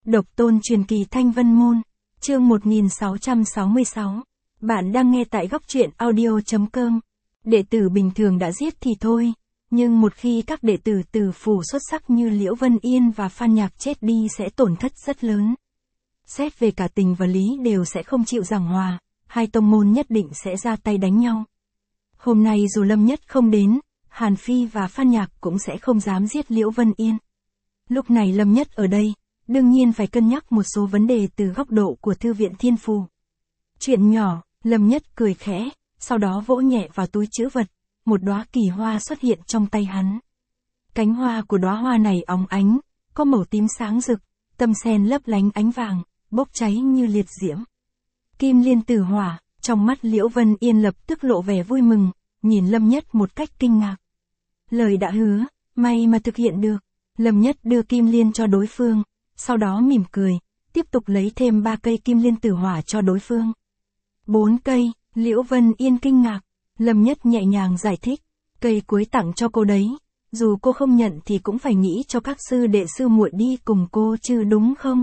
Độc tôn truyền kỳ Thanh Vân Môn, chương 1666. Bạn đang nghe tại góc truyện audio.com. Đệ tử bình thường đã giết thì thôi, nhưng một khi các đệ tử tử phủ xuất sắc như Liễu Vân Yên và Phan Nhạc chết đi sẽ tổn thất rất lớn. Xét về cả tình và lý đều sẽ không chịu giảng hòa, hai tông môn nhất định sẽ ra tay đánh nhau. Hôm nay dù Lâm Nhất không đến, Hàn Phi và Phan Nhạc cũng sẽ không dám giết Liễu Vân Yên. Lúc này Lâm Nhất ở đây, đương nhiên phải cân nhắc một số vấn đề từ góc độ của Thư viện Thiên Phù. Chuyện nhỏ, Lâm Nhất cười khẽ, sau đó vỗ nhẹ vào túi trữ vật, một đóa kỳ hoa xuất hiện trong tay hắn. Cánh hoa của đóa hoa này óng ánh, có màu tím sáng rực, tâm sen lấp lánh ánh vàng, bốc cháy như liệt diễm. Kim liên tử hỏa, trong mắt Liễu Vân Yên lập tức lộ vẻ vui mừng, nhìn Lâm Nhất một cách kinh ngạc. Lời đã hứa, may mà thực hiện được. Lâm Nhất đưa kim liên cho đối phương, sau đó mỉm cười, tiếp tục lấy thêm 3 cây kim liên tử hỏa cho đối phương. 4 cây, Liễu Vân Yên kinh ngạc, Lâm Nhất nhẹ nhàng giải thích, cây cuối tặng cho cô đấy, dù cô không nhận thì cũng phải nghĩ cho các sư đệ sư muội đi cùng cô chứ đúng không?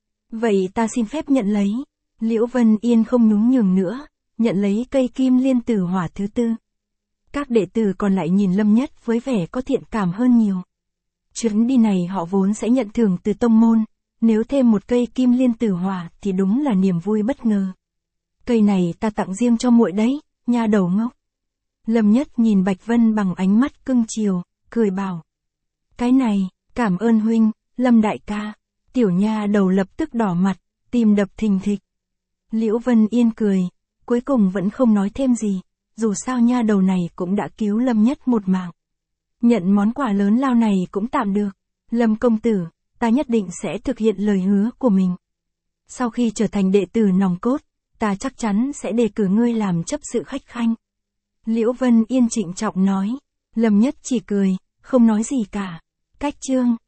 Vậy ta xin phép nhận lấy. Liễu Vân Yên không nhún nhường nữa, nhận lấy cây kim liên tử hỏa thứ 4. Các đệ tử còn lại nhìn Lâm Nhất với vẻ có thiện cảm hơn nhiều. Chuyến đi này họ vốn sẽ nhận thưởng từ tông môn, nếu thêm một cây kim liên tử hỏa thì đúng là niềm vui bất ngờ. Cây này ta tặng riêng cho muội đấy, nha đầu ngốc. Lâm Nhất nhìn Bạch Vân bằng ánh mắt cưng chiều, cười bảo. Cái này, cảm ơn huynh, Lâm đại ca. Tiểu nha đầu lập tức đỏ mặt, tim đập thình thịch. Liễu Vân Yên cười, cuối cùng vẫn không nói thêm gì, dù sao nha đầu này cũng đã cứu Lâm Nhất một mạng. Nhận món quà lớn lao này cũng tạm được. Lâm công tử, ta nhất định sẽ thực hiện lời hứa của mình. Sau khi trở thành đệ tử nòng cốt, ta chắc chắn sẽ đề cử ngươi làm chấp sự khách khanh. Liễu Vân Yên trịnh trọng nói. Lâm Nhất chỉ cười, không nói gì cả. Cách chương